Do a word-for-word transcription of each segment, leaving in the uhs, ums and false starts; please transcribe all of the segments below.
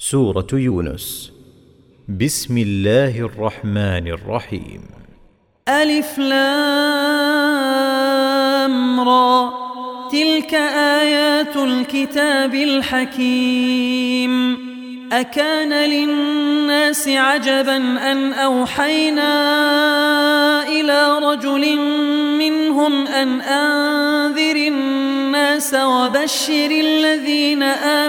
سورة يونس. بسم الله الرحمن الرحيم. ألف لام را، تلك آيات الكتاب الحكيم. أكان للناس عجبا أن أوحينا إلى رجل منهم أن أنذر الناس وبشر الذين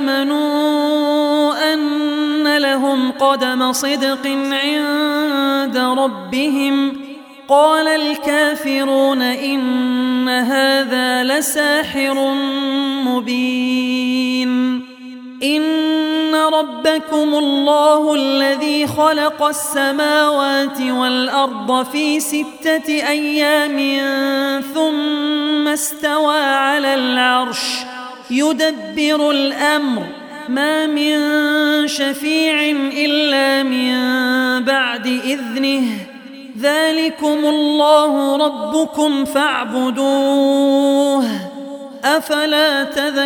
آمنوا أن لهم قدم صدق عند ربهم. قال الكافرون إن هذا لساحر مبين. إن ربكم الله الذي خلق السماوات والأرض في ستة أيام ثم استوى على العرش يدبر الأمر، ما من شفيع إلا من بعد إذنه. ذلكم الله ربكم فاعبدوه، أفلا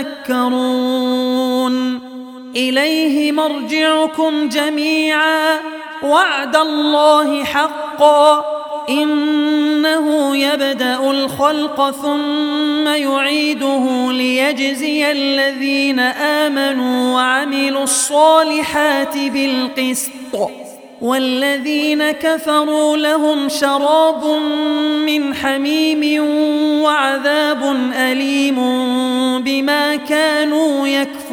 تذكرون. إليه مرجعكم جميعا، وعد الله حقا، إنه يبدأ الخلق ثم يعيده ليجزي الذين آمنوا وعملوا الصالحات بالقسط، والذين كفروا لهم شراب من حميم وعذاب أليم بما كانوا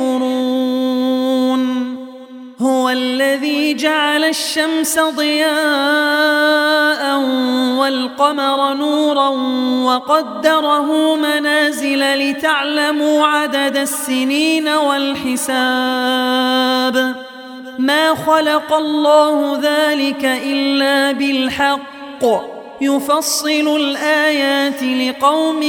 يكفرون. هو الذي جعل الشمس ضياء والقمر نورا وقدره منازل لتعلموا عدد السنين والحساب. ما خلق الله ذلك إلا بالحق، يفصل الآيات لقوم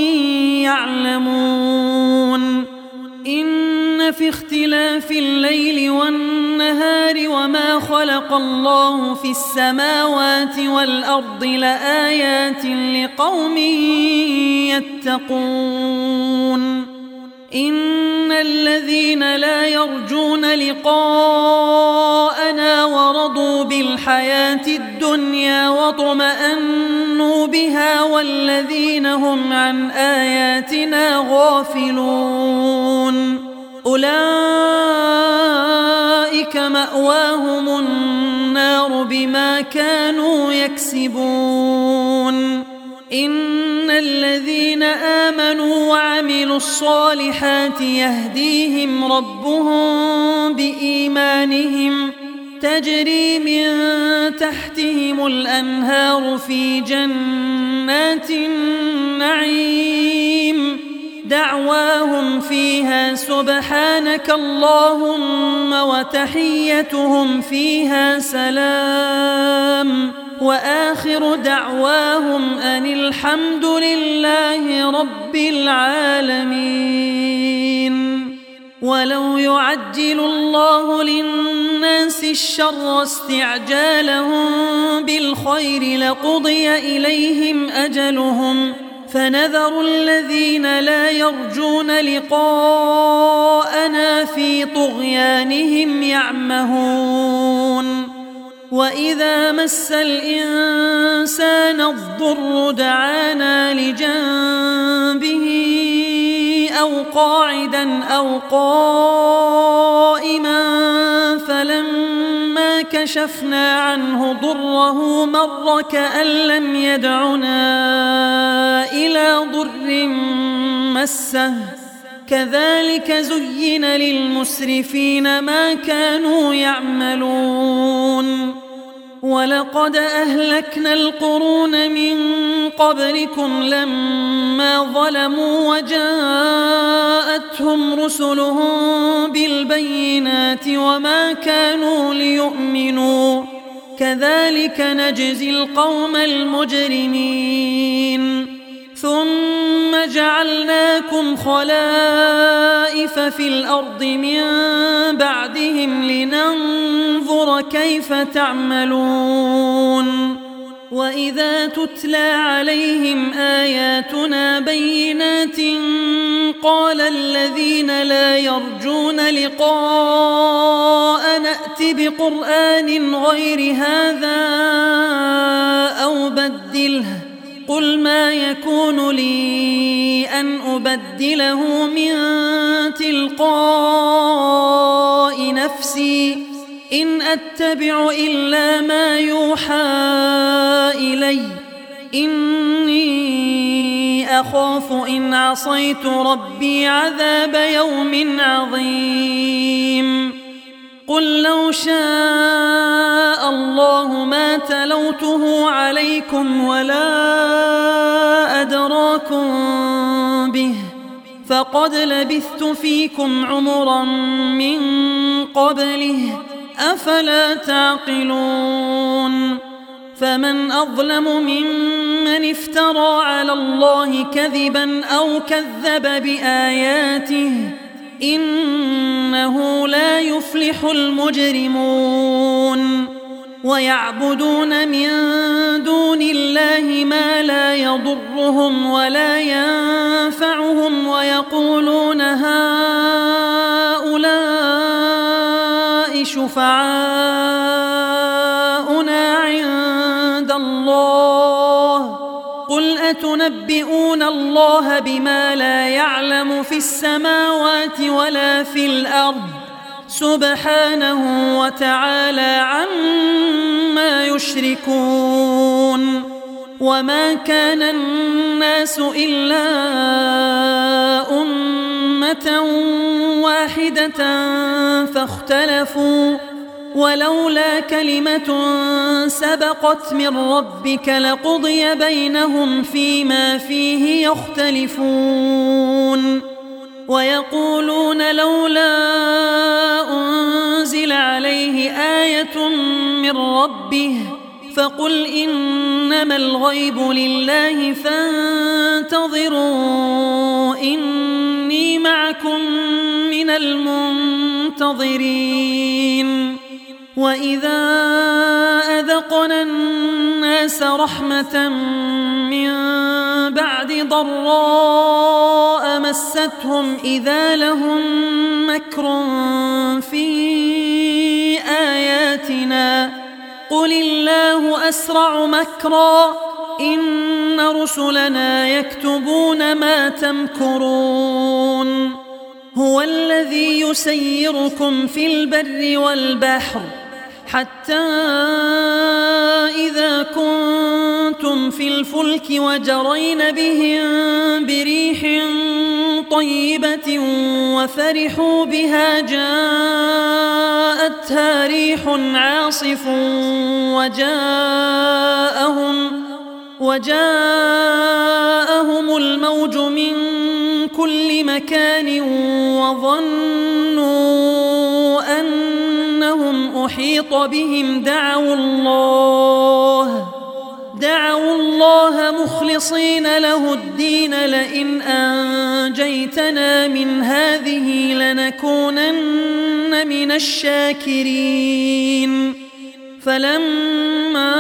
يعلمون. إن في اختلاف الليل والنهار وما خلق الله في السماوات والأرض لآيات لقوم يتقون. إن الذين لا يرجون لقاءنا ورضوا بالحياة الدنيا واطمأنوا بها والذين هم عن آياتنا غافلون أولئك مأواهم النار بما كانوا يكسبون. إن الذين آمنوا وعملوا الصالحات يهديهم ربهم بإيمانهم، تجري من تحتهم الأنهار في جنات النعيم. دعواهم فيها سبحانك اللهم وتحيتهم فيها سلام، وآخر دعواهم أن الحمد لله رب العالمين. ولو يعجل الله للناس الشر استعجالهم بالخير لقضي إليهم أجلهم، فنذر الذين لا يرجون لقاءنا في طغيانهم يعمهون. وإذا مس الإنسان الضر دعانا لجنبه أو قاعدا أو قائما، فلما كشفنا عنه ضره مر كأن لم يدعنا إلى ضر مسه. كذلك زين للمسرفين ما كانوا يعملون. ولقد أهلكنا القرون من قبلكم لما ظلموا وجاءتهم رسلهم بالبينات وما كانوا ليؤمنوا، كذلك نجزي القوم المجرمين. ثم جعلناكم خلائف في الأرض من بعدهم لننظر كيف تعملون. وإذا تتلى عليهم آياتنا بينات قال الذين لا يرجون لقاءنا نأت بقرآن غير هذا أو بدله قل ما يكون لي أن أبدله من تلقاء نفسي إن أتبع إلا ما يوحى إلي إني أخاف إن عصيت ربي عذاب يوم عظيم قل لو شاء الله ما تلوته عليكم ولا أدراكم به فقد لبثت فيكم عمرا من قبله أفلا تعقلون فمن أظلم ممن افترى على الله كذبا أو كذب بآياته إنه لا يفلح المجرمون ويعبدون من دون الله ما لا يضرهم ولا ينفعهم ويقولون هؤلاء شفعاؤنا عند الله قل أتنبئون الله بما لا يعلم في السماوات ولا في الأرض سبحانه وتعالى عما يشركون وما كان الناس إلا أمة واحدة فاختلفوا ولولا كلمة سبقت من ربك لقضي بينهم فيما فيه يختلفون ويقولون لولا أنزل عليه آية من ربه فقل إنما الغيب لله فانتظروا إني معكم من المنتظرين وإذا أذقنا الناس رحمة من بعد ضراء مستهم إذا لهم مكر في آياتنا قل الله أسرع مكرا إن رسلنا يكتبون ما تمكرون هو الذي يسيركم في البر والبحر حتى إذا كنتم في الفلك وجرين بهم بريح طيبة وفرحوا بها جاءتها ريح عاصف وجاءهم, وجاءهم الموج من كل مكان وظنوا أنهم أحيط بهم دعوا الله دعوا الله مخلصين له الدين لئن أنجيتنا من هذه لنكونن من الشاكرين فلما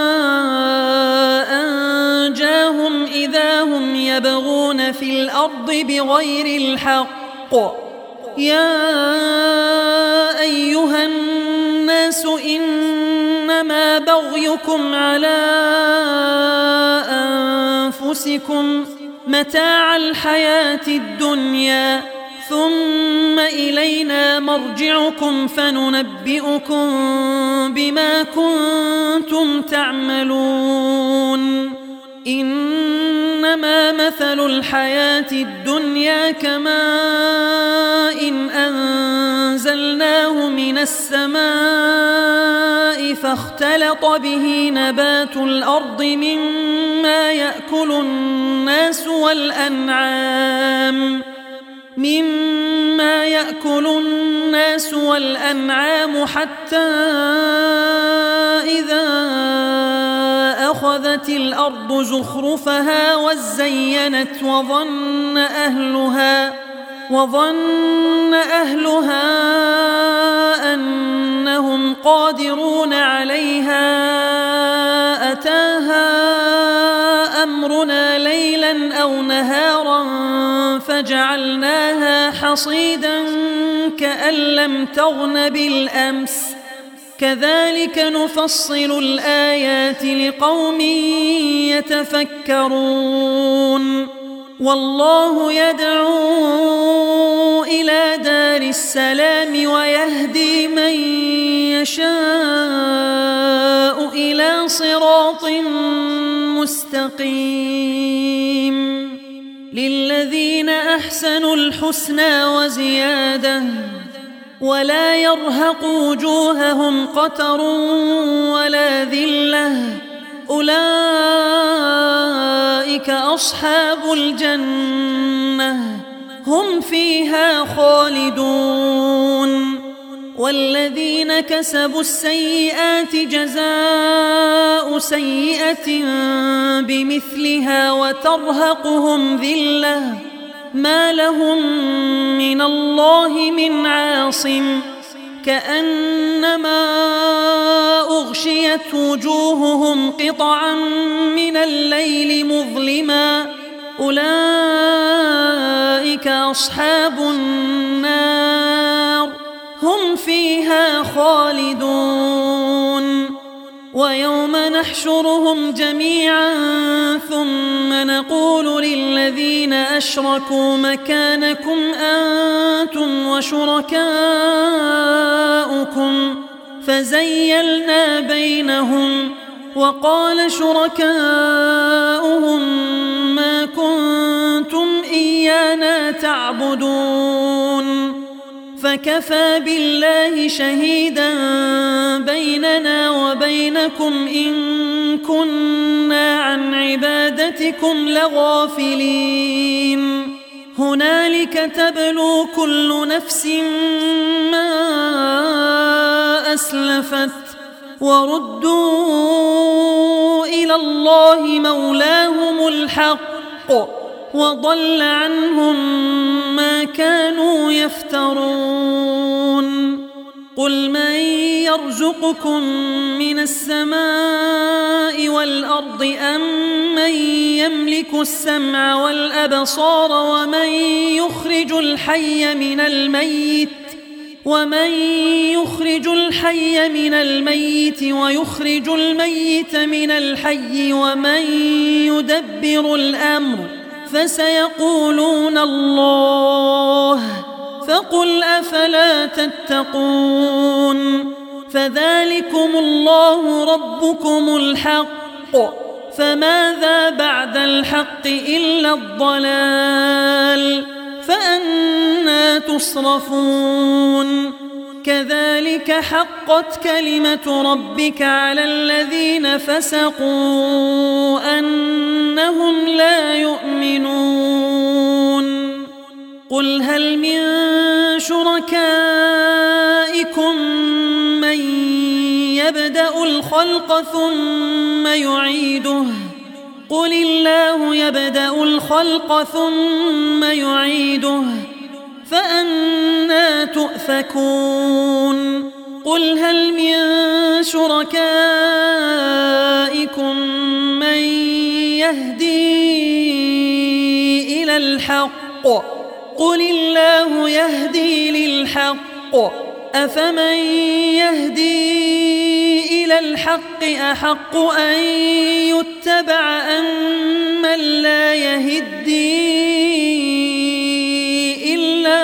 أنجاهم إذا هم يبغون في الأرض بغير الحق يا أيها الناس إنما بغيكم على أنفسكم متاع الحياة الدنيا ثم إلينا مرجعكم فننبئكم بما كنتم تعملون إنما مثل الحياة الدنيا كماء إن أنزلناه من السماء فاختلط به نبات الأرض مما يأكل الناس والأنعام مما يأكل الناس والأنعام حتى إذا أخذت الأرض زخرفها وزينت وظن أهلها وظن أهلها أنهم قادرون عليها أتاها أمر أمرنا ليلا أو نهارا فجعلناها حصيدا كأن لم تغن بالأمس كذلك نفصل الآيات لقوم يتفكرون والله يدعو إلى دار السلام ويهدي من يشاء إلى صراط مستقيم للذين أحسنوا الحسنى وزيادة ولا يرهق وجوههم قتر ولا ذلة أولئك أصحاب الجنة هم فيها خالدون والذين كسبوا السيئات جزاء سيئة بمثلها وترهقهم ذلة ما لهم من الله من عاصم كأنما أغشيت وجوههم قطعا من الليل مظلما أولئك أصحاب النار هم فيها خالدون ويوم نحشرهم جميعا ثم نقول للذين أشركوا مكانكم أنتم وشركاؤكم فزيلنا بينهم وقال شركاؤهم ما كنتم إيانا تعبدون فكفى بالله شهيدا بيننا وبينكم إن كنا عن عبادتكم لغافلين هنالك تبلو كل نفس ما أسلفت وردوا إلى الله مولاهم الحق وضل عنهم ما كانوا يفترون قل من يرزقكم من السماء والأرض أم من يملك السمع والأبصار ومن يخرج الحي من الميت ومن يخرج الحي من الميت ويخرج الميت من الحي ومن يدبر الأمر فسيقولون الله فقل أفلا تتقون فذلكم الله ربكم الحق فماذا بعد الحق إلا الضلال فأنى تصرفون كذلك حقت كلمة ربك على الذين فسقوا أنهم لا يؤمنون قل هل من شركائكم من يبدأ الخلق ثم يعيده قل الله يبدأ الخلق ثم يعيده فأنى تؤفكون قل هل من شركائكم من يهدي إلى الحق قل الله يهدي للحق أفمن يهدي إلى الحق أحق أن يتبع أم من لا يهدي إلا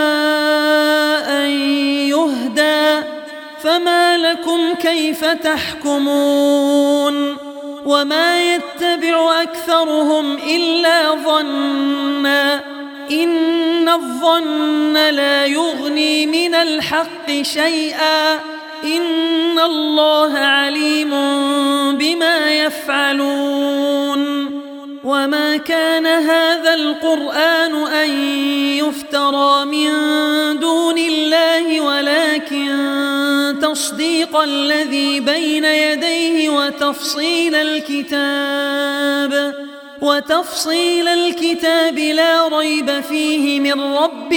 أن يهدى فما لكم كيف تحكمون وما يتبع أكثرهم إلا ظنّا إن الظن لا يغني من الحق شيئا إن الله عليم بما يفعلون وما كان هذا القرآن أن يفترى من دون الله ولكن تصديق الذي بين يديه وتفصيل الكتاب وتفصيل الكتاب لا ريب فيه من رب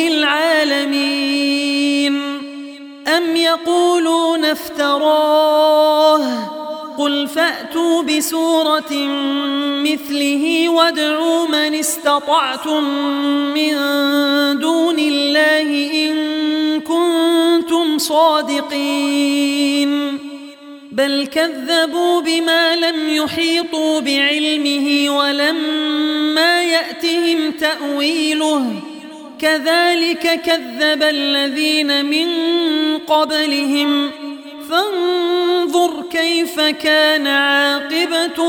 العالمين أم يقولون افتراه قل فأتوا بسورة مثله وادعوا من استطعتم من دون الله إن كنتم صادقين بل كذبوا بما لم يحيطوا بعلمه ولما يأتهم تأويله كذلك كذب الذين من قبلهم فانظر كيف كان عاقبة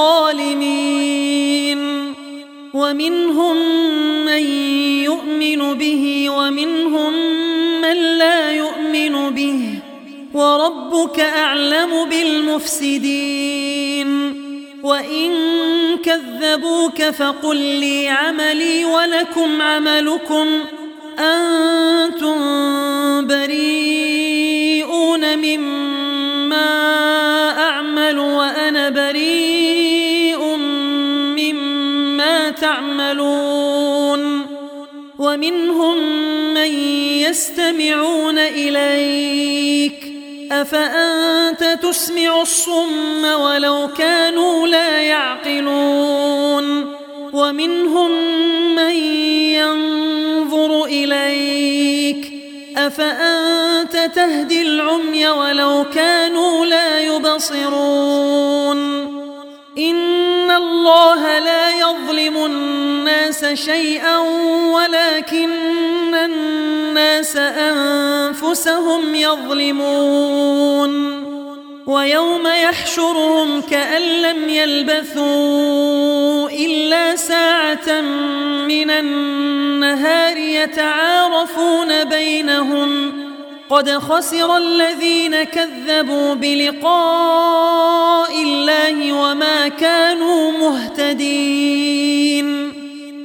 الظالمين ومنهم من يؤمن به ومنهم من لا يؤمن به وربك أعلم بالمفسدين وإن كذبوك فقل لي عملي ولكم عملكم أنتم بريئون مما أعمل وأنا بريء مما تعملون ومنهم من يستمعون إليك أفأنت تسمع الصم ولو كانوا لا يعقلون ومنهم من ينظر إليك أفأنت تهدي العمي ولو كانوا لا يبصرون إن الله لا يظلم الناس شيئا ولكن الناس أنفسهم يظلمون ويوم يحشرهم كأن لم يلبثوا إلا ساعة من النهار يتعارفون بينهم قد خسر الذين كذبوا بلقاء الله وما كانوا مهتدين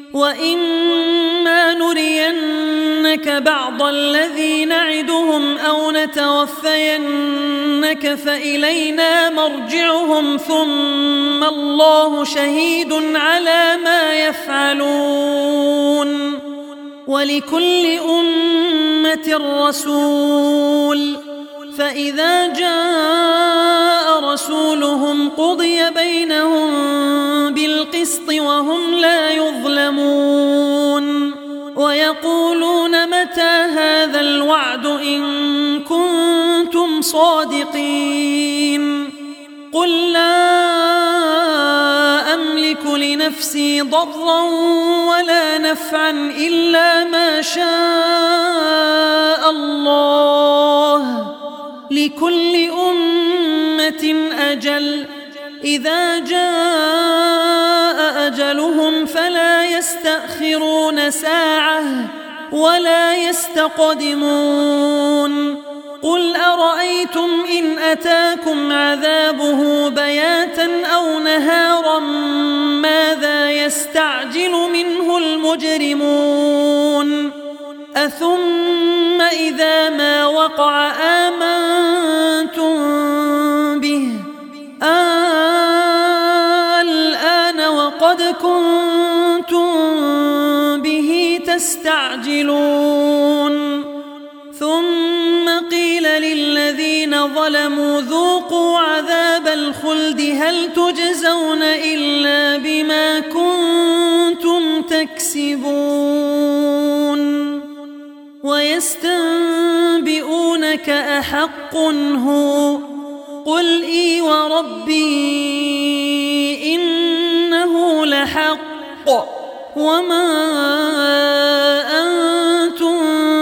وإما نرينك بعض الذي نعدهم أو نتوفينك فإلينا مرجعهم ثم الله شهيد على ما يفعلون ولكل أمة رسول فإذا جاء رسولهم قضي بينهم بالقسط وهم لا يظلمون ويقولون متى هذا الوعد إن كنتم صادقين قل لا أملك لنفسي ضرا ولا نفعا إلا ما شاء الله لكل أمة أجل إذا جاء أجلهم فلا يستأخرون ساعة ولا يستقدمون قل أرأيتم إن أتاكم عذابه بياتا أو نهارا ماذا يستعجل منه المجرمون أثم إذا ما وقع آمنتم به الآن وقد كنتم به تستعجلون ثم قيل للذين ظلموا ذوقوا عذاب الخلد هل تجزون إلا بما كنتم تكسبون ويستنبئونك أحق هو قل إي وربي إنه لحق وما أنتم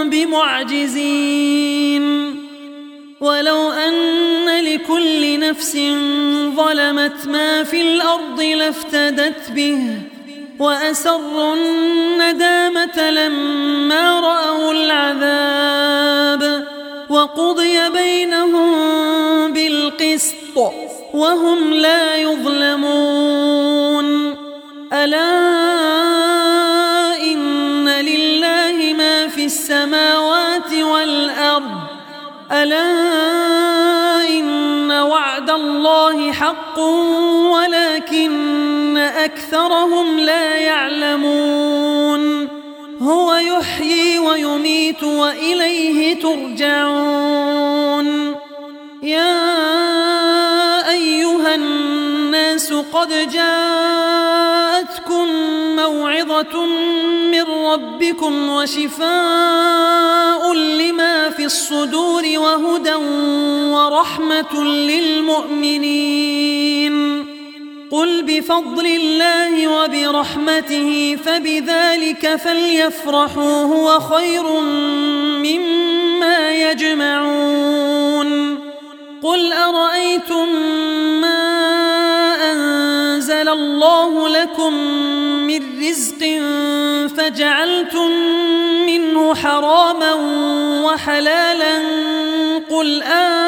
بمعجزين ولو أن لكل نفس ظلمت ما في الأرض لافتدت به وأسروا الندامة لما رأوا العذاب وقضي بينهم بالقسط وهم لا يظلمون ألا إن لله ما في السماوات والأرض ألا إن وعد الله حق ولكن أكثرهم لا يعلمون هو يحيي ويميت وإليه ترجعون يا أيها قد جاءتكم موعظة من ربكم وشفاء لما في الصدور وهدى ورحمة للمؤمنين. قل بفضل الله وبرحمته فبذلك فليفرحوا هو خير مما يجمعون. قل أرأيتم ما أنزل الله لكم من رزق فجعلتم منه حراما وحلالا قل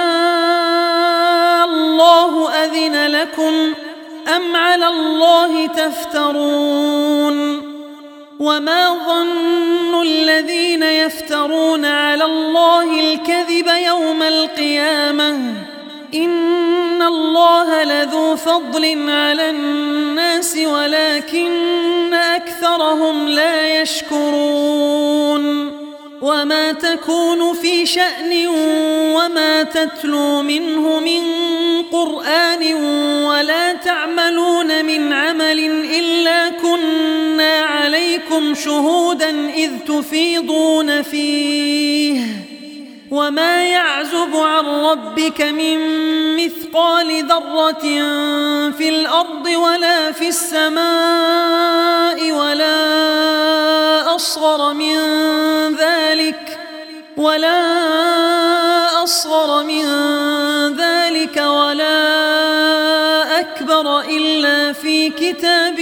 آه الله أذن لكم أم على الله تفترون. وما ظن الذين يفترون على الله الكذب يوم القيامة إن الله لذو فضل على الناس ولكن أكثرهم لا يشكرون. وما تكون في شأن وما تتلو منه من قرآن ولا تعملون من عمل إلا كنا عليكم شهودا إذ تفيضون فيه. وما يعزب عن ربك من مثقال ذرة في الأرض ولا في السماء ولا أصغر من ذلك ولا أصغر من ذلك ولا أكبر إلا في كتاب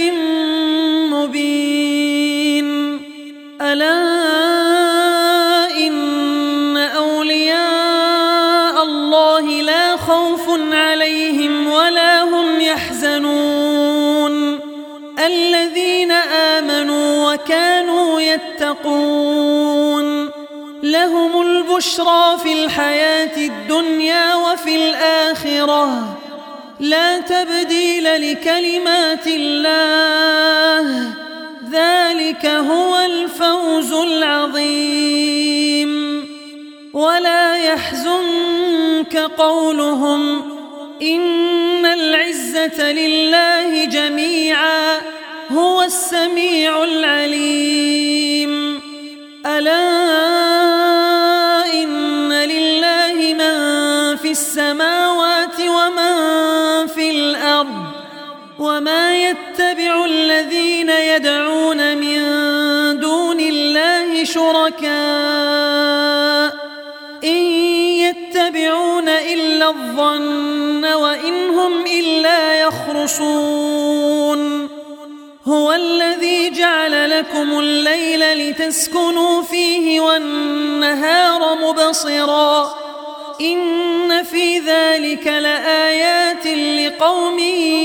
مبين. ألا إن أولياء الله لا خوف عليهم ولا هم يحزنون الذين آمنوا وكانوا يتقون. لهم البشرى في الحياة الدنيا وفي الآخرة لا تبديل لكلمات الله ذلك هو الفوز العظيم. ولا يحزنك قولهم إن العزة لله جميعا هو السميع العليم. ألا إن لله من في السماوات ومن في الأرض وما يتبع الذين يدعون من دون الله شركاء إن يتبعون إلا الظن وإن هم إلا يخرصون. هو الذي جعل لكم الليل لتسكنوا فيه والنهار مبصرا إن في ذلك لآيات لقوم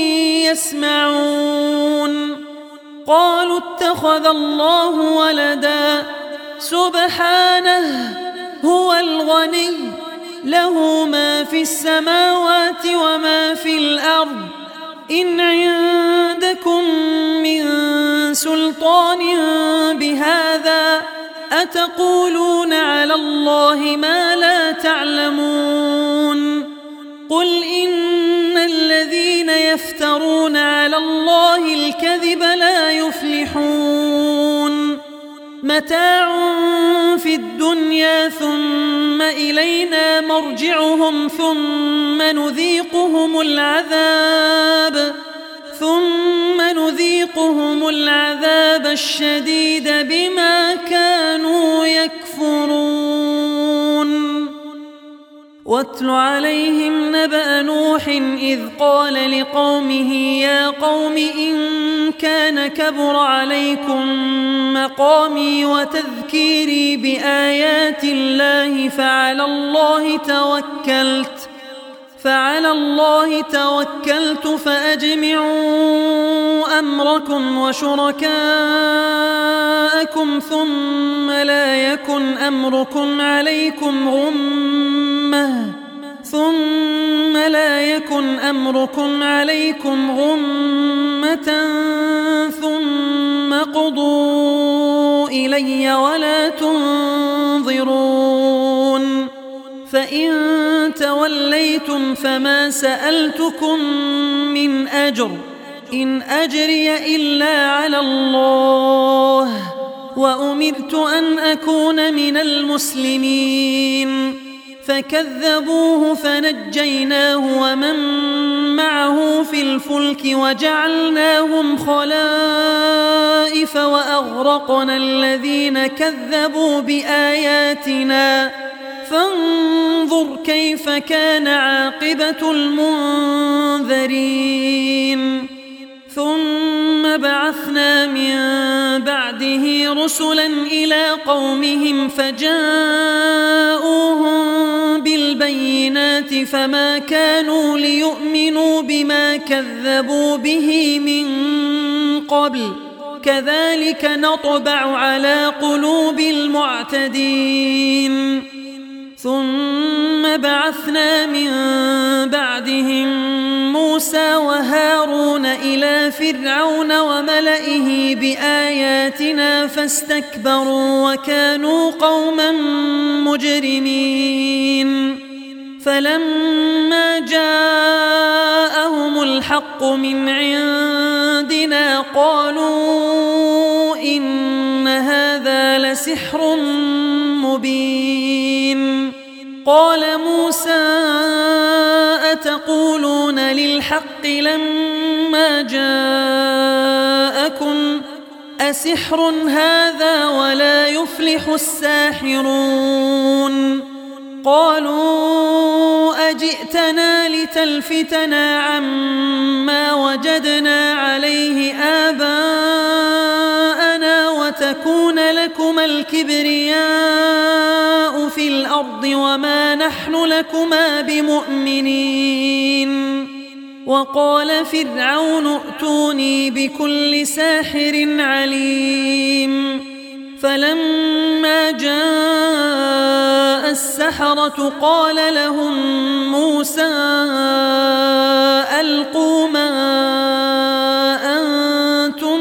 يسمعون. قالوا اتخذ الله ولدا سبحانه هو الغني له ما في السماوات وما في الأرض إن عندكم من سلطان بهذا أتقولون على الله ما لا تعلمون. قل إن الذين يفترون على الله الكذب لا يفلحون. متاع في الدنيا ثم إلينا مرجعهم ثم نذيقهم العذاب ثم نذيقهم العذاب الشديد بما كانوا يكفرون. واتل عليهم نبأ نوح إذ قال لقومه يا قوم إن كان كبر عليكم مقامي وتذكيري بآيات الله فعلى الله توكلت فعلى الله توكلت فأجمعوا أمركم وشركاءكم ثم لا يكن أمركم عليكم غمة ثم لا يكن أمركم عليكم غمة ثم قضوا إلي ولا تنظرون. فإن توليتم فما سألتكم من أجر إن أجري إلا على الله وأمرت أن أكون من المسلمين فكذبوه فنجيناه ومن معه في الفلك وجعلناهم خلائف وأغرقنا الذين كذبوا بآياتنا فانظر كيف كان عاقبة المنذرين ثم بعثنا من بعده رسلا إلى قومهم فجاءوهم بالبينات فما كانوا ليؤمنوا بما كذبوا به من قبل كذلك نطبع على قلوب المعتدين ثم بعثنا من بعدهم موسى وهارون إلى فرعون وملئه بآياتنا فاستكبروا وكانوا قوما مجرمين فلما جاءهم الحق من عندنا قالوا إن هذا لسحر مبين قال موسى أتقولون للحق لما جاءكم أسحر هذا ولا يفلح الساحرون قالوا أجئتنا لتلفتنا عما وجدنا عليه آباءنا وتكون لكما الكبرياء في الأرض وما نحن لكما بمؤمنين وقال فرعون ائتوني بكل ساحر عليم فلما جاء السحرة قال لهم موسى ألقوا ما أنتم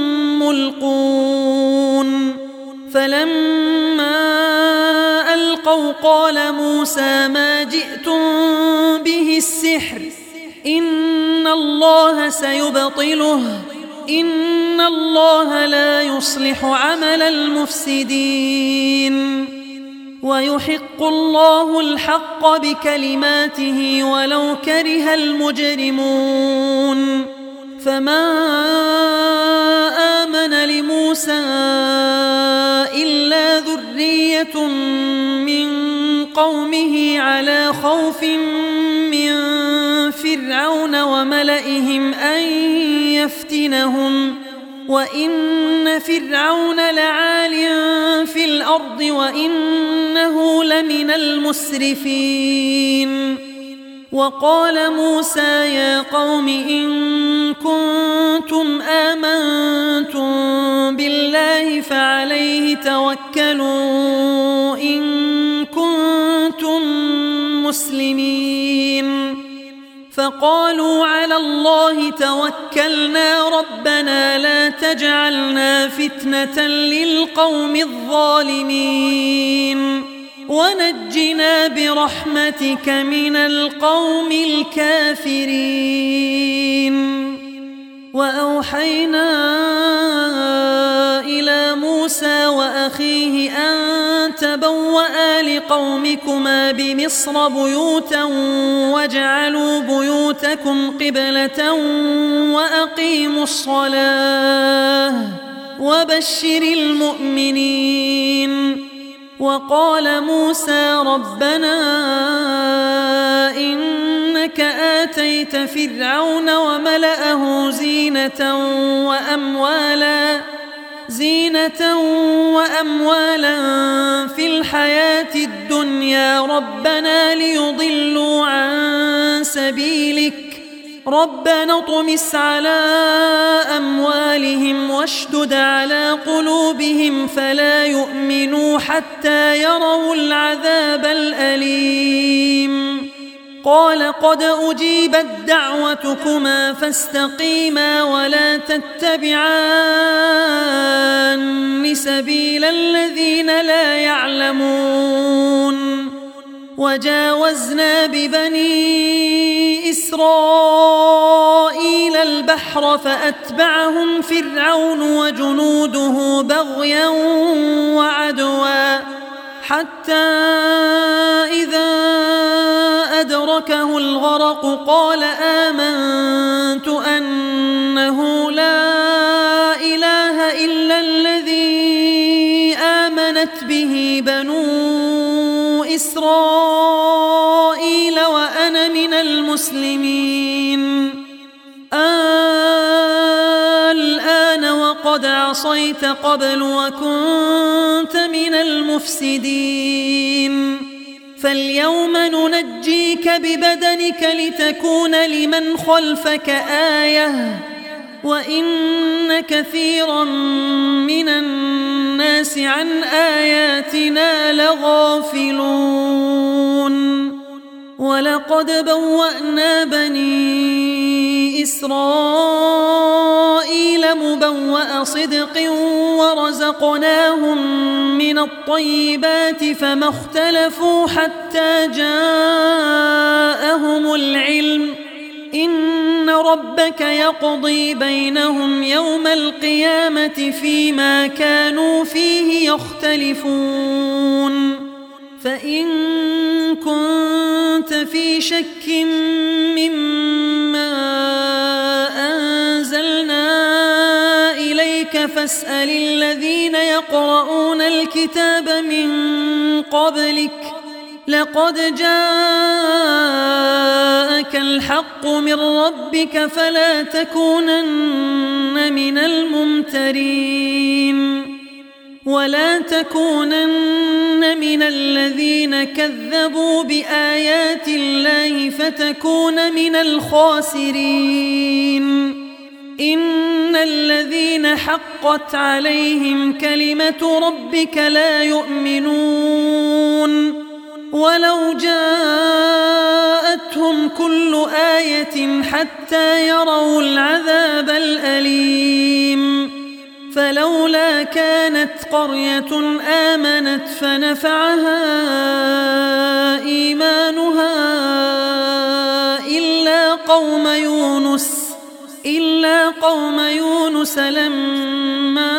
ملقون فلما ألقوا قال موسى ما جئتم به السحر إن الله سيبطله إن الله لا يصلح عمل المفسدين ويحق الله الحق بكلماته ولو كره المجرمون فما آمن لموسى إلا ذرية من قومه على خوف من فرعون وملئهم أن يفتنهم وإن فرعون لعال في الأرض وإنه لمن المسرفين وقال موسى يا قوم إن كنتم آمنتم بالله فعليه توكلوا إن كنتم مسلمين فقالوا على الله توكلنا ربنا لا تجعلنا فتنة للقوم الظالمين ونجنا برحمتك من القوم الكافرين وأوحينا إلى موسى وأخيه أن تبوأ لقومكما بمصر بيوتا واجعلوا بيوتكم قبلة وأقيموا الصلاة وبشر المؤمنين وقال موسى ربنا إنك آتيت فرعون وملأه زينة وأموالا زينة وأموالا في الحياة الدنيا ربنا ليضلوا عن سبيلك ربنا اطمس على أموالهم واشدد على قلوبهم فلا يؤمنوا حتى يروا العذاب الأليم قال قد أجيبت دعوتكما فاستقيما ولا تتبعان سبيل الذين لا يعلمون وجاوزنا ببني إسرائيل البحر البحر فأتبعهم فرعون وجنوده بغيا وعدوا حتى إذا أدركه الغرق قال آمنت أنه لا إله إلا الذي آمنت به بنو إسرائيل وأنا من المسلمين. الآن وقد عصيت قبل وكنت من المفسدين فاليوم ننجيك ببدنك لتكون لمن خلفك آية وإن كثيرا من الناس عن آياتنا لغافلون. ولقد بوأنا بني إسرائيل مبوأ صدق ورزقناهم من الطيبات فما اختلفوا حتى جاءهم العلم إن ربك يقضي بينهم يوم القيامة فيما كانوا فيه يختلفون. فإن كنت في شك مما أنزلنا إليك فاسأل الذين يقرؤون الكتاب من قبلك لقد جاءك الحق من ربك فلا تكونن من الممترين ولا تكونن من الذين كذبوا بآيات الله فتكون من الخاسرين. إن الذين حقت عليهم كلمة ربك لا يؤمنون ولو جاءتهم كل آية حتى يروا العذاب الأليم. فلولا كانت قرية آمنت فنفعها إيمانها إلا قوم يونس إلا قوم يونس لما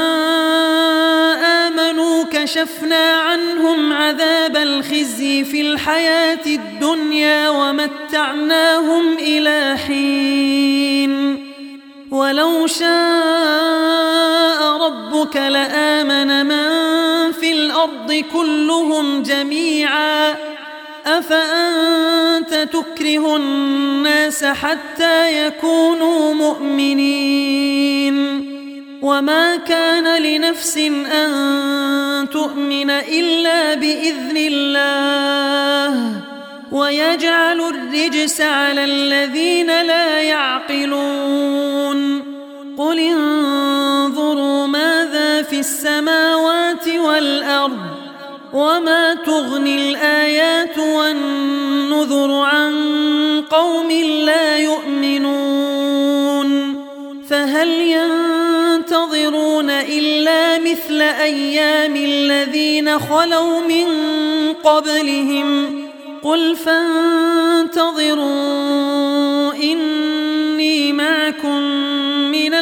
آمنوا كشفنا عنهم عذاب الخزي في الحياة الدنيا ومتعناهم إلى حين. ولو شاء ربك لآمن من في الأرض كلهم جميعا أفأنت تكره الناس حتى يكونوا مؤمنين. وما كان لنفس أن تؤمن إلا بإذن الله ويجعل الرجس على الذين لا يعقلون. قل انظروا ماذا في السماوات والأرض وما تغني الآيات والنذر عن قوم لا يؤمنون. فهل ينتظرون إلا مثل أيام الذين خلوا من قبلهم قل فانتظروا إني معكم من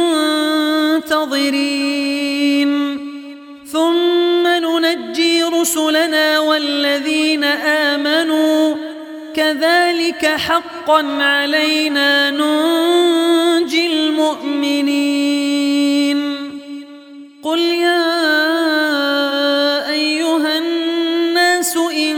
المنتظرين. ثم ننجي رسلنا والذين آمنوا كذلك حقا علينا ننجي المؤمنين. قل يا أيها الناس إن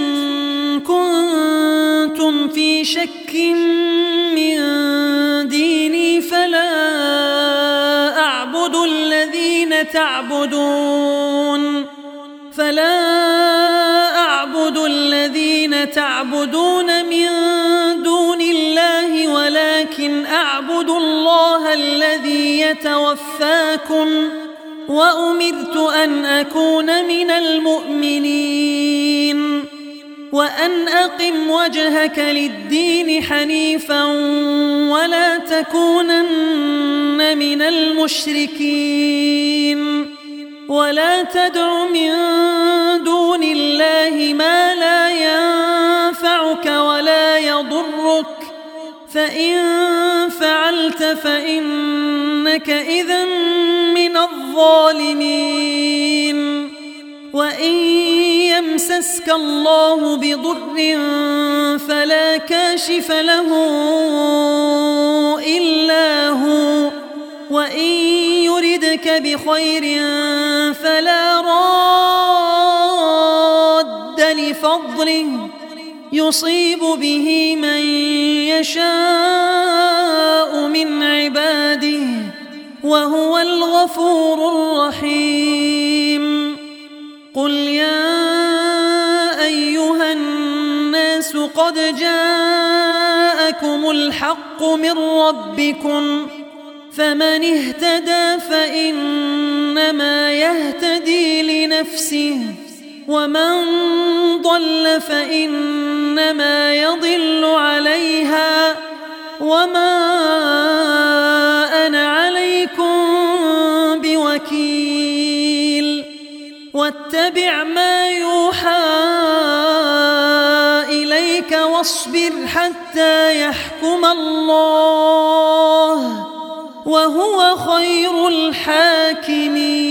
كنتم في شك من ديني فلا أعبد الذين تعبدون فلا أعبد الذين تعبدون من دون الله ولكن أعبد الله الذي يتوفاكم وأمرت أن أكون من المؤمنين وأن أقم وجهك للدين حنيفا ولا تكونن من المشركين ولا تدع من دون الله ما لا ينفعك ولا يضرك فإن فعلت فإنك إذن من الظالمين وإن يمسسك الله بضر فلا كاشف له إلا هو وإن يردك بخير فلا راد لفضله يصيب به من يشاء من عباده وهو الغفور الرحيم قل يا أيها الناس قد جاءكم الحق من ربكم فمن اهتدى فإنما يهتدي لنفسه ومن ضل فإنما يضل عليها وما أنا عليكم بوكيل واتبع ما يوحى إليك واصبر حتى يحكم الله وهو خير الحاكمين.